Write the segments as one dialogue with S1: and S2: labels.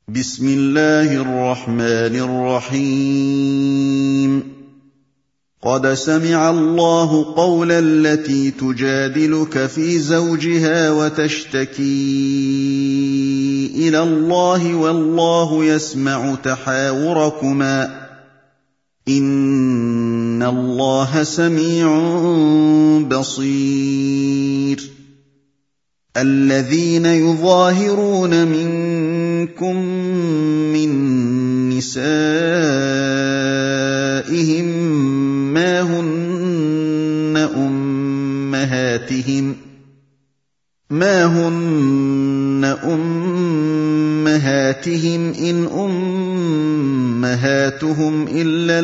S1: بسم الله الرحمن الرحيم. قد سمع الله قول التي تجادلك في زوجها وتشتكي إلى الله والله يسمع تحاوركما إن الله سميع بصير. الذين يظاهرون منكم من نسائهم ما هن أمهاتهم إن أمهاتهم إلا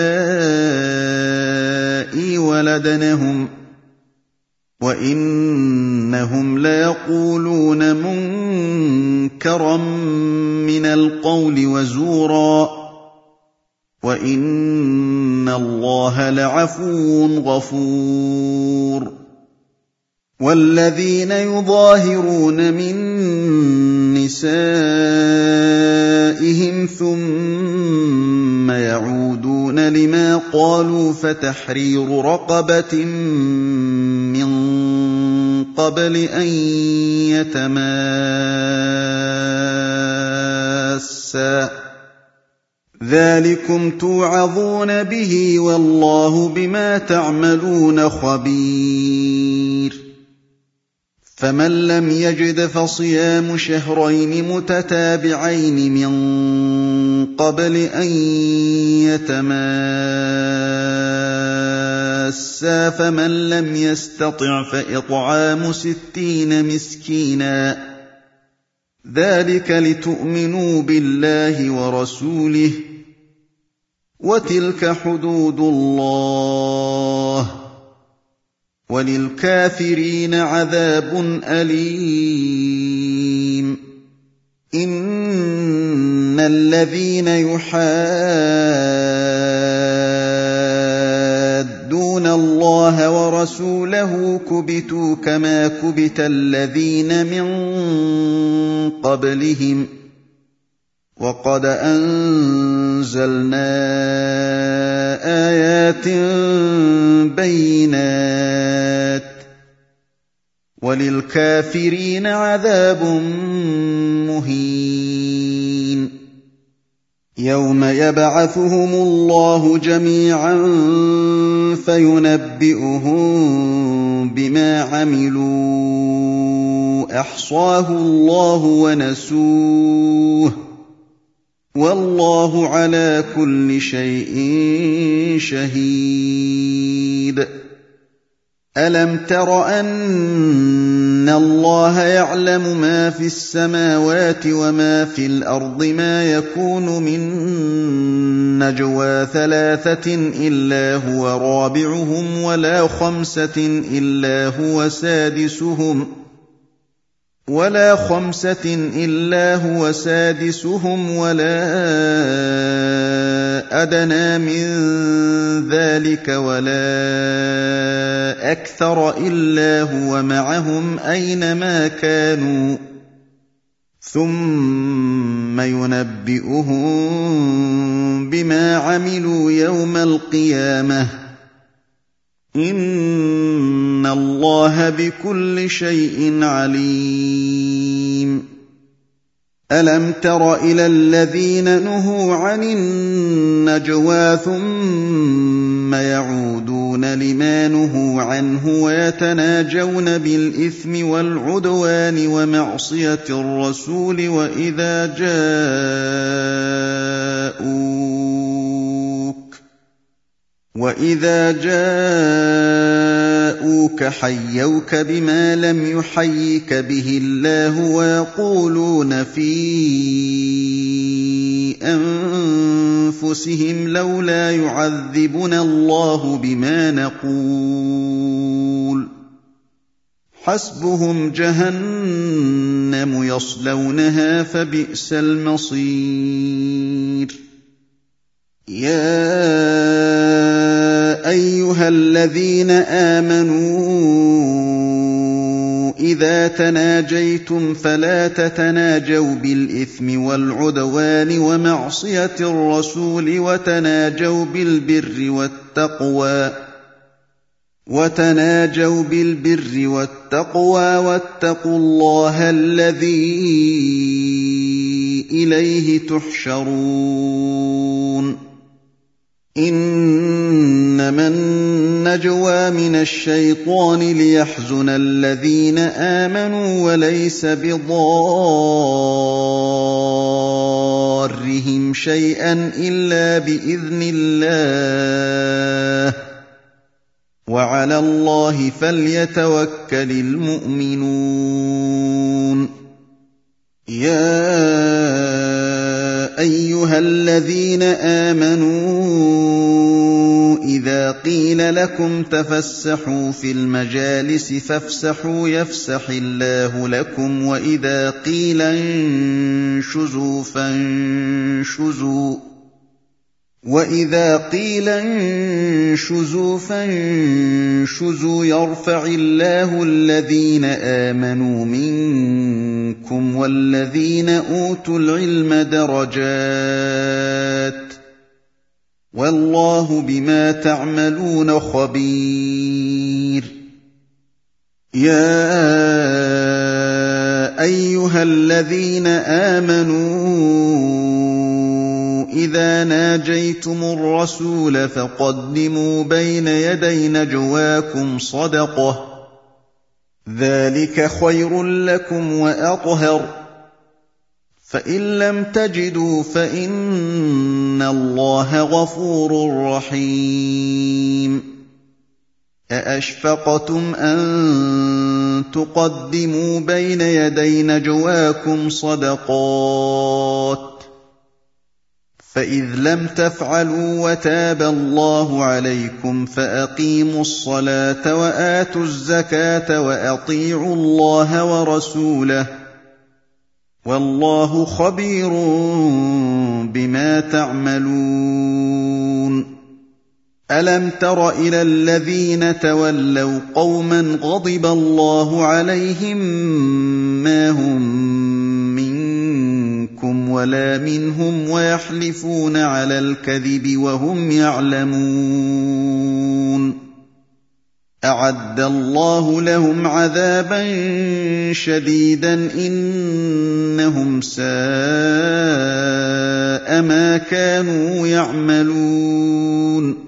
S1: اللائي ولدنهم وإنهم ليقولون منكرا من القول وزورا وإن الله لعفو غفور. والذين يظاهرون من نسائهم ثم يعودون لما قالوا فتحرير رقبة من قبل أن يتماسا ذلكم توعظون به والله بما تعملون خبير. فمن لم يجد فصيام شهرين متتابعين من قبل أن يتماسا فمن لم يستطع فإطعام 60 مسكينا ذلك لتؤمنوا بالله ورسوله وتلك حدود الله وللكافرين عذاب أليم. إن الذين يحادون الله ورسوله كبتوا كما كبت الذين من قبلهم وقد أنزلنا آيات بينات وللكافرين عذاب مهين. يوم يبعثهم الله جميعا فينبئهم بما عملوا أحصاه الله ونسوه والله على كل شيء شهيد. ألم تر أن الله يعلم ما في السماوات وما في الأرض ما يكون من نجوى 3 إلا هو رابعهم ولا 5 إلا هو سادسهم ولا أدنى من ذلك ولا أكثر إلا هو معهم أينما كانوا ثم ينبئهم بما عملوا يوم القيامة إن الله بكل شيء عليم. ألم تر إلى الذين نهوا عن النجوى ثم يعودون لما نهوا عنه ويتناجون بالإثم والعدوان ومعصية الرسول وإذا جاءوك حيوك بما لم يحيك به الله ويقولون في أنفسهم لولا يعذبنا الله بما نقول حسبهم جهنم يصلونها فبئس المصير. يا أيها الذين آمنوا إِذَا تَنَاجَيْتُمْ فَلَا تَتَنَاجَوْا بِالْإِثْمِ وَالْعُدْوَانِ وَمَعْصِيَتِ الرَّسُولِ وَتَنَاجَوْا بِالْبِرِّ وَالتَّقْوَىٰ وَاتَّقُوا اللَّهَ الَّذِي إِلَيْهِ تُحْشَرُونَ إِنَّمَا النَّجْوَىٰ مِنَ الشَّيْطَانِ لِيَحْزُنَ الَّذِينَ آمَنُوا وَلَيْسَ بِضَارِّهِمْ شَيْئًا إِلَّا بِإِذْنِ اللَّهِ ۚ وَعَلَى اللَّهِ فَلْيَتَوَكَّلِ الْمُؤْمِنُونَ يَا أَيُّهَا الَّذِينَ آمَنُوا إِذَا قِيلَ لَكُمْ تَفَسَّحُوا فِي الْمَجَالِسِ فَافْسَحُوا يَفْسَحِ اللَّهُ لَكُمْ وَإِذَا قِيلَ انشُزُوا فانشزوا يَرْفَعِ اللَّهُ الَّذِينَ آمَنُوا مِنكُمْ وَالَّذِينَ أُوتُوا الْعِلْمَ دَرَجَاتٍ ۚ وَاللَّهُ بِمَا تَعْمَلُونَ خَبِيرٌ يَا أَيُّهَا الَّذِينَ آمَنُوا إِذَا نَاجَيْتُمُ الرَّسُولَ فَقَدِّمُوا بَيْنَ يَدَيْ نَجْوَاكُمْ صَدَقَةً ۚ ذَٰلِكَ خَيْرٌ لَّكُمْ وَأَطْهَرُ ۚ فَإِن لَّمْ تَجِدُوا فَإِنَّ اللَّهَ غَفُورٌ رَّحِيمٌ أَأَشْفَقْتُمْ أَن تُقَدِّمُوا بَيْنَ يَدَيْ نَجْوَاكُمْ صَدَقَاتٍ ۚ فَإِذْ لَمْ تَفْعَلُوا وَتَابَ اللَّهُ عَلَيْكُمْ فَأَقِيمُوا الصَّلَاةَ وَآتُوا الزَّكَاةَ وَأَطِيعُوا اللَّهَ وَرَسُولَهُ ۚ وَاللَّهُ خَبِيرٌ بِمَا تَعْمَلُونَ أَلَمْ تَرَ إِلَى الَّذِينَ تَوَلَّوْا قَوْمًا غَضِبَ اللَّهُ عَلَيْهِم مَّا هُم مِّنكُمْ وَلَا مِنْهُمْ وَيَحْلِفُونَ عَلَى الْكَذِبِ وَهُمْ يَعْلَمُونَ أَعَدَّ اللَّهُ لَهُمْ عَذَابًا شَدِيدًا إِنَّهُمْ سَاءَ مَا كَانُوا يَعْمَلُونَ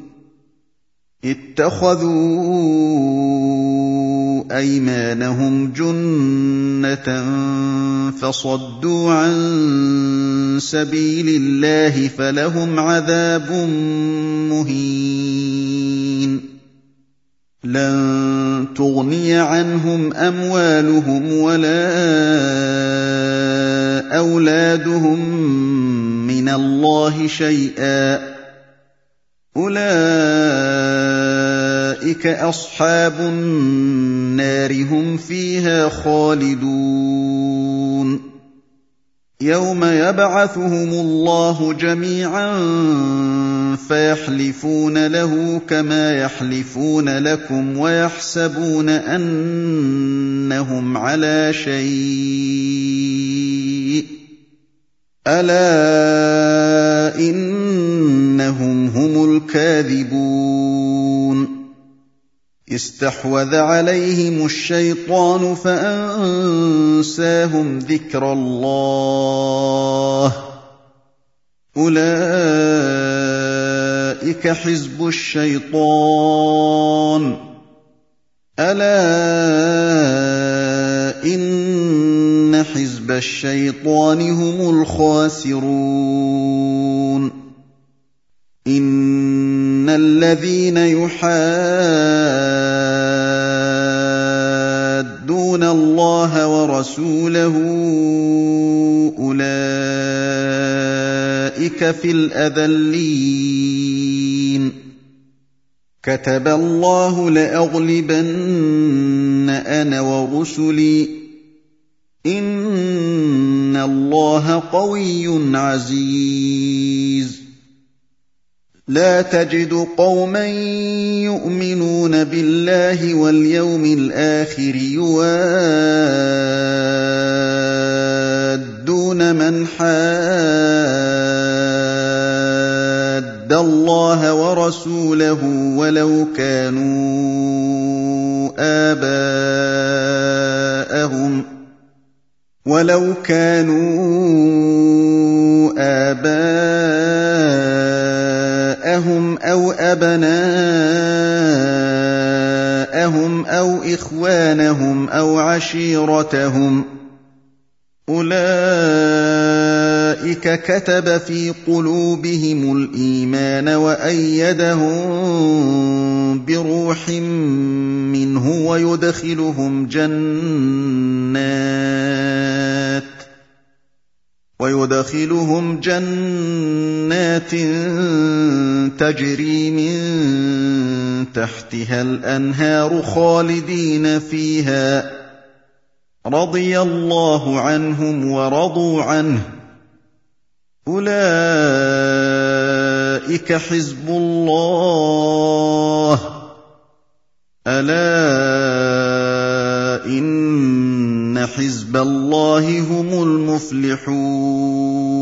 S1: اتَّخَذُوا أَيْمَانَهُمْ جُنَّةً فَصَدُّوا عَن سَبِيلِ اللَّهِ فَلَهُمْ عَذَابٌ مُّهِينٌ لَّن تُغْنِيَ عَنْهُمْ أَمْوَالُهُمْ وَلَا أَوْلَادُهُم مِّنَ اللَّهِ شَيْئًا ۚ أُولَٰئِكَ أَصْحَابُ النَّارِ ۖ هُمْ فِيهَا خَالِدُونَ يَوْمَ يَبْعَثُهُمُ اللَّهُ جَمِيعًا فَيَحْلِفُونَ لَهُ كَمَا يَحْلِفُونَ لَكُمْ وَيَحْسَبُونَ أَنَّهُمْ عَلَىٰ شَيْءٍ ۚ أَلَا إِنَّهُمْ هُمُ الْكَاذِبُونَ اسْتَحْوَذَ عَلَيْهِمُ الشَّيْطَانُ فَأَنسَاهُمْ ذِكْرَ اللَّهِ ۚ أُولَٰئِكَ حِزْبُ الشَّيْطَانِ ۚ أَلَا إِنَّ حِزْبَ الشَّيْطَانِ هُمُ الْخَاسِرُونَ إِنَّ الَّذِينَ يُحَادُّونَ اللَّهَ وَرَسُولَهُ أُولَٰئِكَ فِي الْأَذَلِّينَ كَتَبَ اللَّهُ لَأَغْلِبَنَّ أَنَا وَرُسُلِي ۚ إِنَّ اللَّهَ قَوِيٌّ عَزِيزٌ لا تجد قوما يؤمنون بالله واليوم الآخر يوادون من حاد الله ورسوله ولو كانوا آباءهم أو أبناءهم أو إخوانهم أو عشيرتهم أولئك كتب في قلوبهم الإيمان وأيدهم بروح منه ويدخلهم جنات تجري من تحتها الأنهار خالدين فيها رضي الله عنهم ورضوا عنه أولئك حزب الله ألا إن حزب الله هم المفلحون